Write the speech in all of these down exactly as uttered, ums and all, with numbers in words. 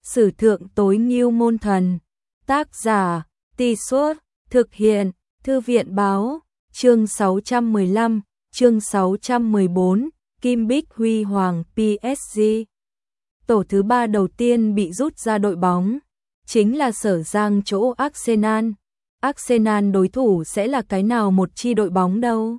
Sử thượng tối ngưu môn thần. Tác giả, Tì Suốt, thực hiện, Thư viện báo, chương sáu trăm mười lăm, chương sáu trăm mười bốn, Kim Bích Huy Hoàng pê ét giê. Tổ thứ ba đầu tiên bị rút ra đội bóng, chính là Sở Giang chỗ Arsenal. Arsenal đối thủ sẽ là cái nào một chi đội bóng đâu?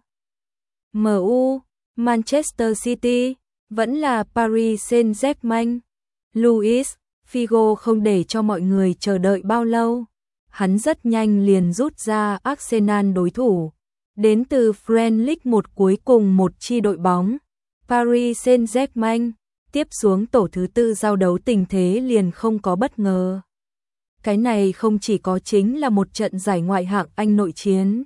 em u, Manchester City, vẫn là Paris Saint-Germain. Luis Figo không để cho mọi người chờ đợi bao lâu. Hắn rất nhanh liền rút ra Arsenal đối thủ. Đến từ French League một cuối cùng một chi đội bóng, Paris Saint-Germain. Tiếp xuống tổ thứ tư giao đấu tình thế liền không có bất ngờ. Cái này không chỉ có chính là một trận giải ngoại hạng Anh nội chiến,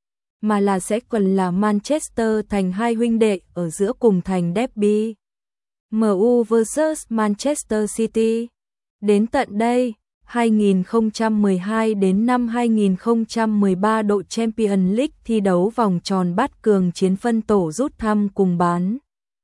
mà là sẽ còn là Manchester thành hai huynh đệ ở giữa cùng thành derby. em u versus Manchester City. Đến tận đây, hai nghìn không trăm mười hai đến năm hai nghìn không trăm mười ba đội Champions League thi đấu vòng tròn bát cường chiến phân tổ rút thăm cùng bán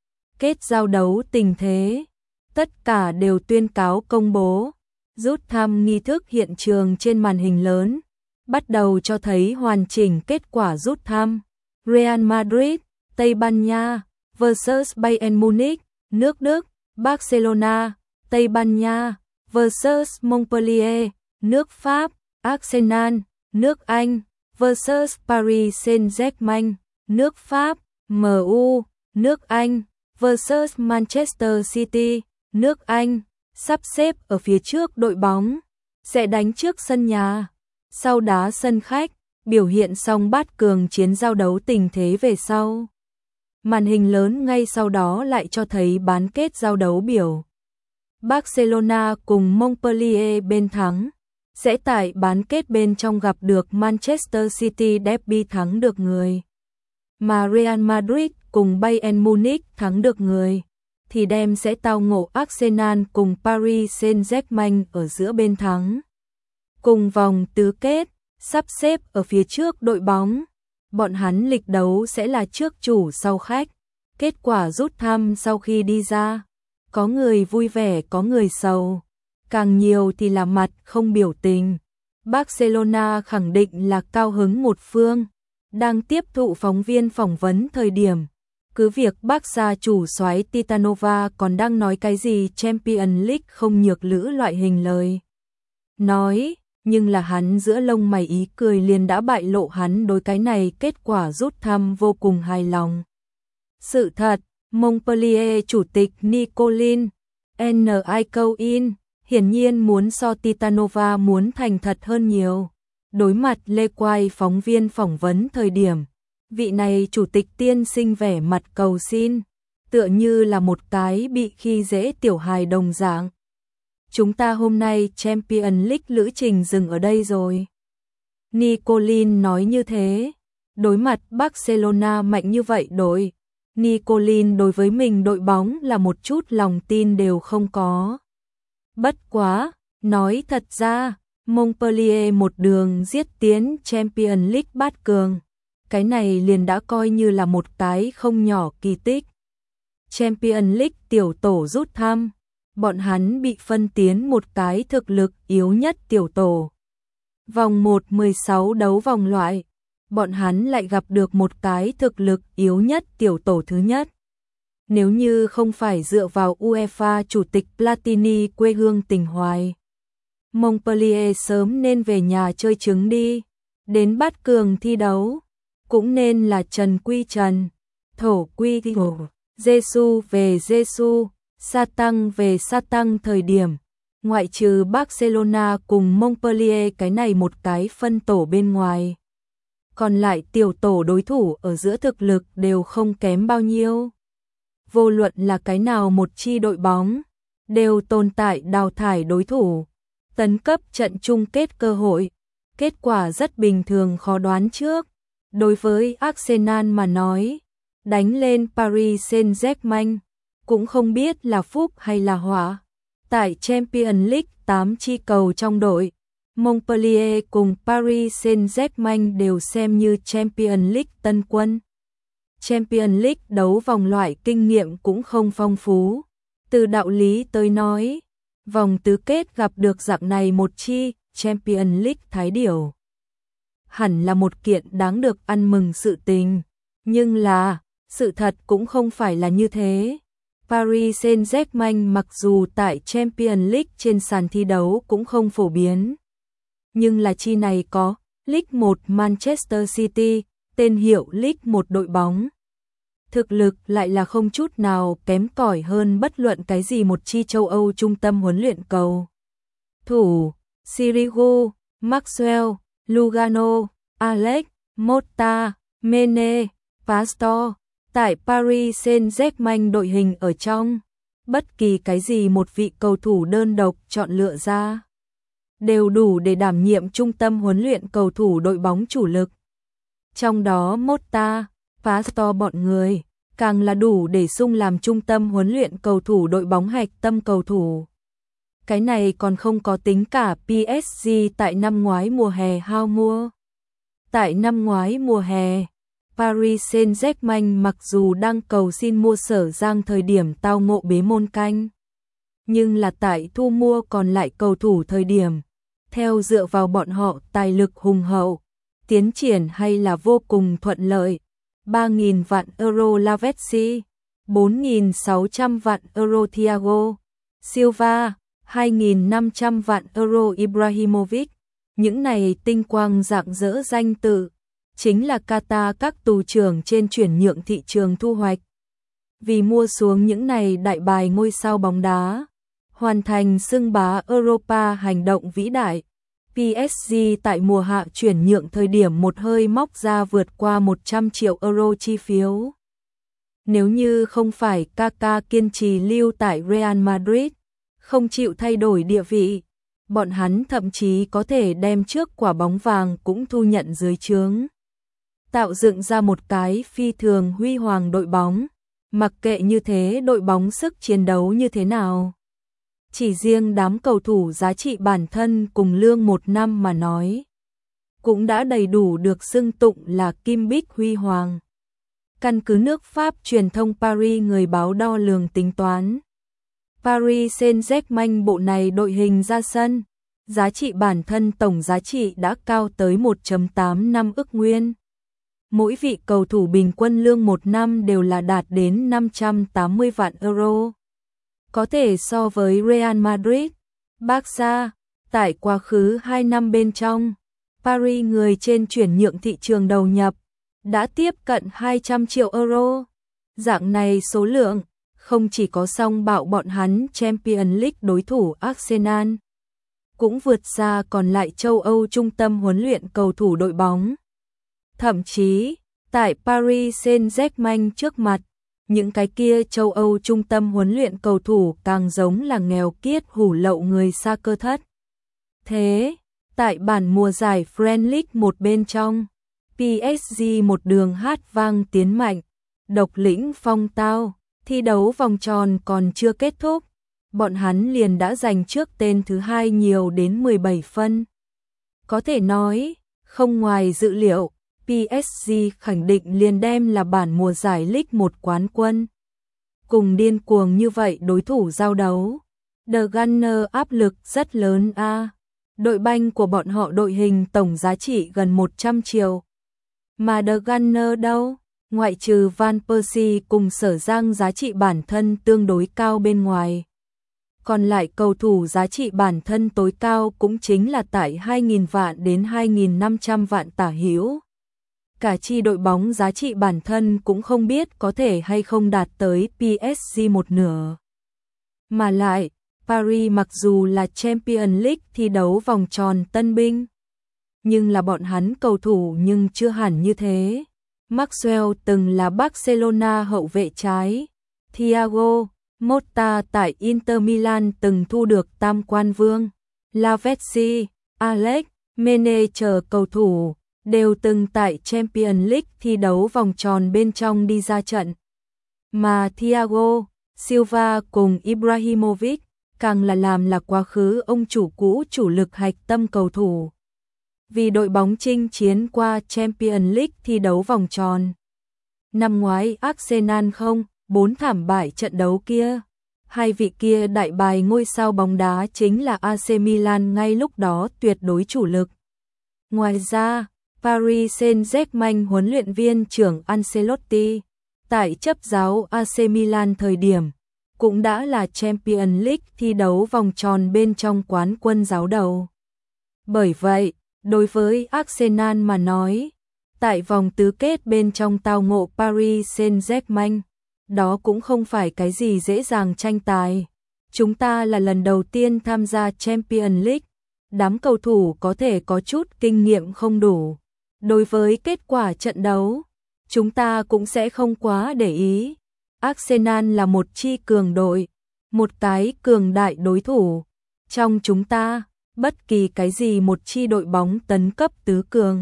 kết giao đấu tình thế. Tất cả đều tuyên cáo công bố. Rút thăm nghi thức hiện trường trên màn hình lớn bắt đầu cho thấy hoàn chỉnh kết quả rút thăm. Real Madrid, Tây Ban Nha versus Bayern Munich, nước Đức. Barcelona, Tây Ban Nha versus Montpellier, nước Pháp. Arsenal, nước Anh versus Paris Saint-Germain, nước Pháp. em u, nước Anh versus Manchester City, nước Anh. Sắp xếp ở phía trước đội bóng sẽ đánh trước sân nhà, sau đá sân khách. Biểu hiện xong bát cường chiến giao đấu tình thế về sau, màn hình lớn ngay sau đó lại cho thấy bán kết giao đấu biểu. Barcelona cùng Montpellier bên thắng sẽ tại bán kết bên trong gặp được Manchester City derby thắng được người, mà Real Madrid cùng Bayern Munich thắng được người thì đem sẽ tao ngộ Arsenal cùng Paris Saint-Germain ở giữa bên thắng. Cùng vòng tứ kết, sắp xếp ở phía trước đội bóng, bọn hắn lịch đấu sẽ là trước chủ sau khách. Kết quả rút thăm sau khi đi ra, có người vui vẻ có người sầu, càng nhiều thì là mặt không biểu tình. Barcelona khẳng định là cao hứng một phương, đang tiếp thụ phóng viên phỏng vấn thời điểm. Cứ việc Barca chủ soái Titanova còn đang nói cái gì Champions League không nhược lữ loại hình lời nói, nhưng là hắn giữa lông mày ý cười liền đã bại lộ hắn đối cái này kết quả rút thăm vô cùng hài lòng. Sự thật, Montpellier chủ tịch Nicolin Nikoin hiển nhiên muốn so Titanova muốn thành thật hơn nhiều. Đối mặt Lê Quai phóng viên phỏng vấn thời điểm, vị này chủ tịch tiên sinh vẻ mặt cầu xin, tựa như là một cái bị khi dễ tiểu hài đồng dạng. Chúng ta hôm nay Champions League lữ trình dừng ở đây rồi. Nicolin nói như thế. Đối mặt Barcelona mạnh như vậy đội, Nicolin đối với mình đội bóng là một chút lòng tin đều không có. Bất quá, nói thật ra, Montpellier một đường giết tiến Champions League bát cường. Cái này liền đã coi như là một cái không nhỏ kỳ tích. Champions League tiểu tổ rút thăm, bọn hắn bị phân tiến một cái thực lực yếu nhất tiểu tổ. Vòng một mười sáu đấu vòng loại, bọn hắn lại gặp được một cái thực lực yếu nhất tiểu tổ thứ nhất. Nếu như không phải dựa vào UEFA chủ tịch Platini quê hương tình hoài, Montpellier sớm nên về nhà chơi trứng đi. Đến bát cường thi đấu, cũng nên là Trần quy Trần, Thổ quy Thổ, Giêsu về Giêsu, Sa tăng về Sa tăng thời điểm. Ngoại trừ Barcelona cùng Montpellier cái này một cái phân tổ bên ngoài, còn lại tiểu tổ đối thủ ở giữa thực lực đều không kém bao nhiêu. Vô luận là cái nào một chi đội bóng, đều tồn tại đào thải đối thủ, tấn cấp trận chung kết cơ hội. Kết quả rất bình thường khó đoán trước. Đối với Arsenal mà nói, đánh lên Paris Saint-Germain, cũng không biết là phúc hay là họa. Tại Champions League tám chi cầu trong đội, Montpellier cùng Paris Saint-Germain đều xem như Champions League tân quân. Champions League đấu vòng loại kinh nghiệm cũng không phong phú. Từ đạo lý tới nói, vòng tứ kết gặp được dạng này một chi Champions League thái điểu. Hẳn là một kiện đáng được ăn mừng sự tình, nhưng là, sự thật cũng không phải là như thế. Paris Saint-Germain mặc dù tại Champions League trên sàn thi đấu cũng không phổ biến, nhưng là chi này có League một Manchester City, tên hiệu League một đội bóng. Thực lực lại là không chút nào kém cỏi hơn bất luận cái gì một chi châu Âu trung tâm huấn luyện cầu thủ, Sirigu, Maxwell, Lugano, Alex, Motta, Mene, Pastor. Tại Paris Saint-Germain đội hình ở trong, bất kỳ cái gì một vị cầu thủ đơn độc chọn lựa ra, đều đủ để đảm nhiệm trung tâm huấn luyện cầu thủ đội bóng chủ lực. Trong đó Motta, Pastor bọn người, càng là đủ để xung làm trung tâm huấn luyện cầu thủ đội bóng hạch tâm cầu thủ. Cái này còn không có tính cả pê ét giê tại năm ngoái mùa hè hao mua. Tại năm ngoái mùa hè, Paris Saint-Germain mặc dù đang cầu xin mua Sở Giang thời điểm tao ngộ bế môn canh, nhưng là tại thu mua còn lại cầu thủ thời điểm, theo dựa vào bọn họ tài lực hùng hậu, tiến triển hay là vô cùng thuận lợi. ba nghìn vạn euro Lavezzi, bốn nghìn sáu trăm vạn euro Thiago Silva, hai nghìn năm trăm vạn euro Ibrahimovic. Những này tinh quang rạng rỡ danh tự, chính là Qatar các tù trưởng trên chuyển nhượng thị trường thu hoạch. Vì mua xuống những này đại bài ngôi sao bóng đá, hoàn thành xưng bá Europa hành động vĩ đại, pê ét giê tại mùa hạ chuyển nhượng thời điểm một hơi móc ra vượt qua một trăm triệu euro chi phiếu. Nếu như không phải Kaká kiên trì lưu tại Real Madrid, không chịu thay đổi địa vị, bọn hắn thậm chí có thể đem trước quả bóng vàng cũng thu nhận dưới trướng, tạo dựng ra một cái phi thường huy hoàng đội bóng, mặc kệ như thế đội bóng sức chiến đấu như thế nào. Chỉ riêng đám cầu thủ giá trị bản thân cùng lương một năm mà nói, cũng đã đầy đủ được xưng tụng là kim bích huy hoàng. Căn cứ nước Pháp truyền thông Paris người báo đo lường tính toán, Paris Saint-Germain bộ này đội hình ra sân, giá trị bản thân tổng giá trị đã cao tới một phẩy tám năm ức nguyên. Mỗi vị cầu thủ bình quân lương một năm đều là đạt đến năm trăm tám mươi vạn euro. Có thể so với Real Madrid, Barca, tại quá khứ hai năm bên trong, Paris người trên chuyển nhượng thị trường đầu nhập, đã tiếp cận hai trăm triệu euro. Dạng này số lượng, không chỉ có song bạo bọn hắn Champions League đối thủ Arsenal, cũng vượt xa còn lại châu Âu trung tâm huấn luyện cầu thủ đội bóng. Thậm chí, tại Paris Saint-Germain trước mặt, những cái kia châu Âu trung tâm huấn luyện cầu thủ càng giống là nghèo kiết hủ lậu người xa cơ thất. Thế, tại bản mùa giải French League một bên trong, pê ét giê một đường hát vang tiến mạnh, độc lĩnh phong tao, thi đấu vòng tròn còn chưa kết thúc, bọn hắn liền đã giành trước tên thứ hai nhiều đến mười bảy phân. Có thể nói, không ngoài dự liệu, pê ét giê khẳng định liền đem là bản mùa giải League một quán quân. Cùng điên cuồng như vậy đối thủ giao đấu, The Gunners áp lực rất lớn a. À. Đội banh của bọn họ đội hình tổng giá trị gần một trăm triệu. Mà The Gunners đâu, ngoại trừ Van Persie cùng Sở Giang giá trị bản thân tương đối cao bên ngoài. Còn lại cầu thủ giá trị bản thân tối cao cũng chính là tại hai nghìn vạn đến hai nghìn năm trăm vạn tả hữu. Cả chi đội bóng giá trị bản thân cũng không biết có thể hay không đạt tới pê ét giê một nửa. Mà lại, Paris mặc dù là Champions League thi đấu vòng tròn tân binh, nhưng là bọn hắn cầu thủ nhưng chưa hẳn như thế. Maxwell từng là Barcelona hậu vệ trái, Thiago Motta tại Inter Milan từng thu được tam quan vương, Lavezzi, Alex, Mene chờ cầu thủ đều từng tại Champions League thi đấu vòng tròn bên trong đi ra trận. Mà Thiago Silva cùng Ibrahimovic càng là làm là quá khứ ông chủ cũ chủ lực hạch tâm cầu thủ. Vì đội bóng chinh chiến qua Champions League thi đấu vòng tròn. Năm ngoái Arsenal không bốn thảm bại trận đấu kia, Hai vị kia đại bài ngôi sao bóng đá chính là a xê Milan ngay lúc đó tuyệt đối chủ lực. Ngoài ra, Paris Saint-Germain huấn luyện viên trưởng Ancelotti, tại chấp giáo a xê Milan thời điểm, cũng đã là Champions League thi đấu vòng tròn bên trong quán quân giáo đầu. Bởi vậy, đối với Arsenal mà nói, tại vòng tứ kết bên trong tao ngộ Paris Saint-Germain, đó cũng không phải cái gì dễ dàng tranh tài. Chúng ta là lần đầu tiên tham gia Champions League, đám cầu thủ có thể có chút kinh nghiệm không đủ. Đối với kết quả trận đấu, chúng ta cũng sẽ không quá để ý. Arsenal là một chi cường đội, một cái cường đại đối thủ. Trong chúng ta, bất kỳ cái gì một chi đội bóng tấn cấp tứ cường,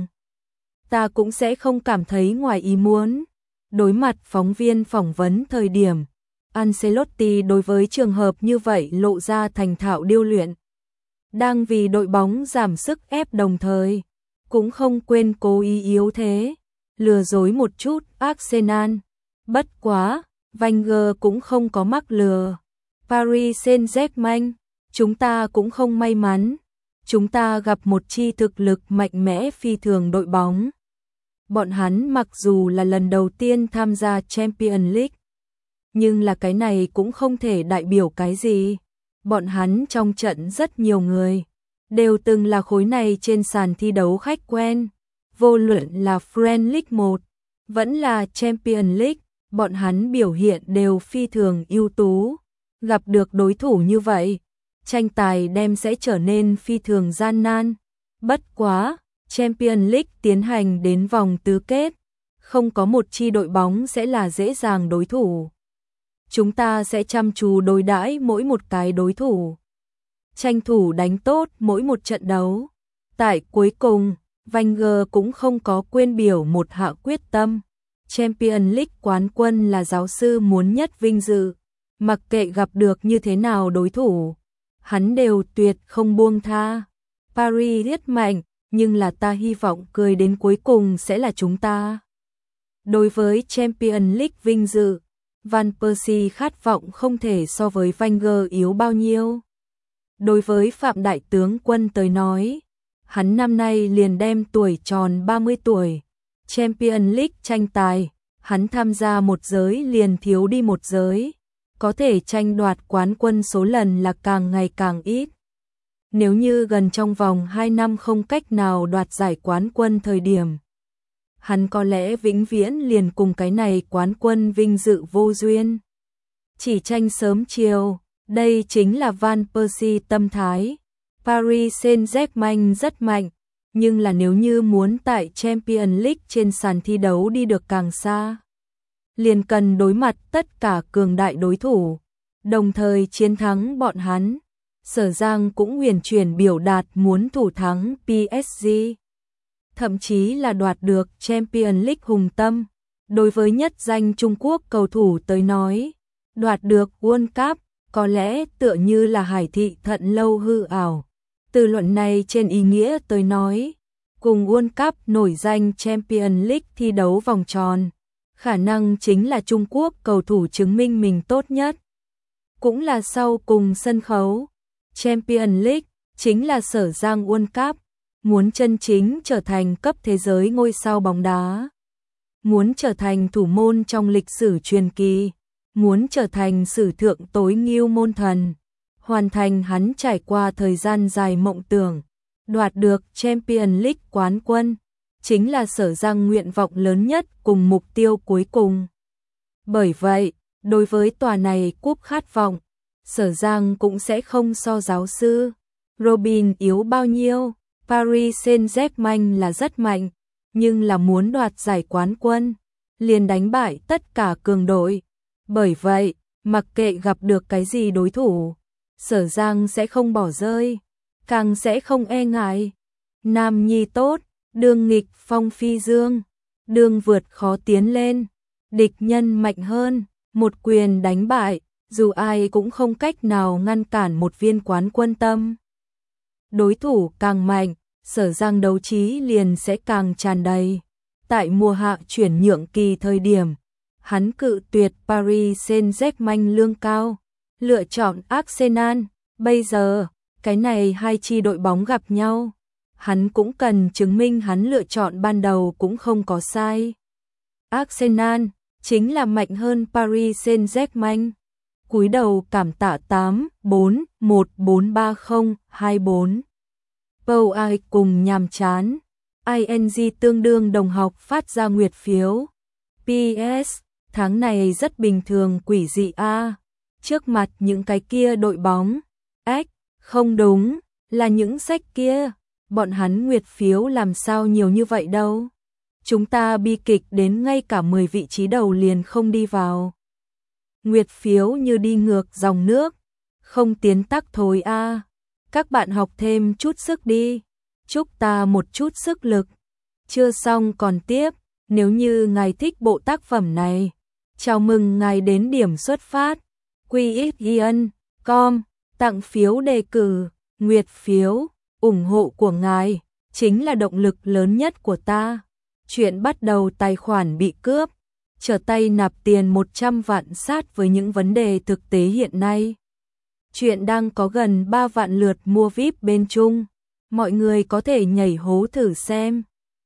ta cũng sẽ không cảm thấy ngoài ý muốn. Đối mặt phóng viên phỏng vấn thời điểm, Ancelotti đối với trường hợp như vậy lộ ra thành thạo điêu luyện. Đang vì đội bóng giảm sức ép đồng thời, cũng không quên cố ý yếu thế, lừa dối một chút Arsenal. Bất quá, Wenger cũng không có mắc lừa. Paris Saint-Germain, chúng ta cũng không may mắn. Chúng ta gặp một chi thực lực mạnh mẽ phi thường đội bóng. Bọn hắn mặc dù là lần đầu tiên tham gia Champions League, nhưng là cái này cũng không thể đại biểu cái gì. Bọn hắn trong trận rất nhiều người, đều từng là khối này trên sàn thi đấu khách quen. Vô luận là Premier League một, vẫn là Champions League, bọn hắn biểu hiện đều phi thường ưu tú. Gặp được đối thủ như vậy, tranh tài đem sẽ trở nên phi thường gian nan. Bất quá, Champions League tiến hành đến vòng tứ kết, không có một chi đội bóng sẽ là dễ dàng đối thủ. Chúng ta sẽ chăm chú đối đãi mỗi một cái đối thủ, tranh thủ đánh tốt mỗi một trận đấu. Tại cuối cùng, Wenger cũng không có quên biểu một hạ quyết tâm. Champions League quán quân là giáo sư muốn nhất vinh dự, mặc kệ gặp được như thế nào đối thủ, hắn đều tuyệt không buông tha. Paris rất mạnh, nhưng là ta hy vọng cười đến cuối cùng sẽ là chúng ta. Đối với Champions League vinh dự, Van Persie khát vọng không thể so với Wenger yếu bao nhiêu. Đối với Phạm Đại tướng quân tới nói, hắn năm nay liền đem tuổi tròn ba mươi tuổi. Champions League tranh tài, hắn tham gia một giới liền thiếu đi một giới. Có thể tranh đoạt quán quân số lần là càng ngày càng ít. Nếu như gần trong vòng hai năm không cách nào đoạt giải quán quân thời điểm, hắn có lẽ vĩnh viễn liền cùng cái này quán quân vinh dự vô duyên. Chỉ tranh sớm chiều, đây chính là Van Persie tâm thái. Paris Saint-Germain rất mạnh, nhưng là nếu như muốn tại Champions League trên sàn thi đấu đi được càng xa, liền cần đối mặt tất cả cường đại đối thủ, đồng thời chiến thắng bọn hắn. Sở Giang cũng huyền chuyển biểu đạt muốn thủ thắng pê ét giê, thậm chí là đoạt được Champions League hùng tâm. Đối với nhất danh Trung Quốc cầu thủ tới nói, đoạt được World Cup có lẽ tựa như là hải thị thận lâu hư ảo. Từ luận này trên ý nghĩa tới nói, cùng World Cup nổi danh Champions League thi đấu vòng tròn, khả năng chính là Trung Quốc cầu thủ chứng minh mình tốt nhất. Cũng là sau cùng sân khấu, Champions League chính là Sở Giang World Cup. Muốn chân chính trở thành cấp thế giới ngôi sao bóng đá, muốn trở thành thủ môn trong lịch sử truyền kỳ, muốn trở thành sử thượng tối nghưu môn thần, hoàn thành hắn trải qua thời gian dài mộng tưởng, đoạt được Champions League quán quân, chính là Sở Giang nguyện vọng lớn nhất cùng mục tiêu cuối cùng. Bởi vậy, đối với tòa này cúp khát vọng, Sở Giang cũng sẽ không so giáo sư Robin yếu bao nhiêu. Paris Saint-Germain là rất mạnh, nhưng là muốn đoạt giải quán quân, liền đánh bại tất cả cường đội. Bởi vậy, mặc kệ gặp được cái gì đối thủ, Sở Giang sẽ không bỏ rơi, càng sẽ không e ngại. Nam nhi tốt, đương nghịch phong phi dương, đương vượt khó tiến lên, địch nhân mạnh hơn, một quyền đánh bại, dù ai cũng không cách nào ngăn cản một viên quán quân tâm. Đối thủ càng mạnh, Sở Giang đấu trí liền sẽ càng tràn đầy. Tại mùa hạ chuyển nhượng kỳ thời điểm, hắn cự tuyệt Paris Saint-Germain lương cao, lựa chọn Arsenal. Bây giờ, cái này hai chi đội bóng gặp nhau, hắn cũng cần chứng minh hắn lựa chọn ban đầu cũng không có sai. Arsenal chính là mạnh hơn Paris Saint-Germain. Cúi đầu cảm tạ tám bốn một bốn ba không hai bốn. Bầu ai cùng nhàm chán. i en giê tương đương đồng học phát ra nguyệt phiếu. pê ét, tháng này rất bình thường quỷ dị a. Trước mặt những cái kia đội bóng. Ếch, không đúng, là những sách kia. Bọn hắn nguyệt phiếu làm sao nhiều như vậy đâu. Chúng ta bi kịch đến ngay cả mười vị trí đầu liền không đi vào. Nguyệt phiếu như đi ngược dòng nước, không tiến tắc thôi a. Các bạn học thêm chút sức đi, chúc ta một chút sức lực. Chưa xong còn tiếp, nếu như ngài thích bộ tác phẩm này, chào mừng ngài đến điểm xuất phát quy ích chấm com, tặng phiếu đề cử, nguyệt phiếu, ủng hộ của ngài chính là động lực lớn nhất của ta. Chuyện bắt đầu tài khoản bị cướp, trở tay nạp tiền một trăm vạn sát với những vấn đề thực tế hiện nay. Chuyện đang có gần ba vạn lượt mua víp bên Trung, mọi người có thể nhảy hố thử xem.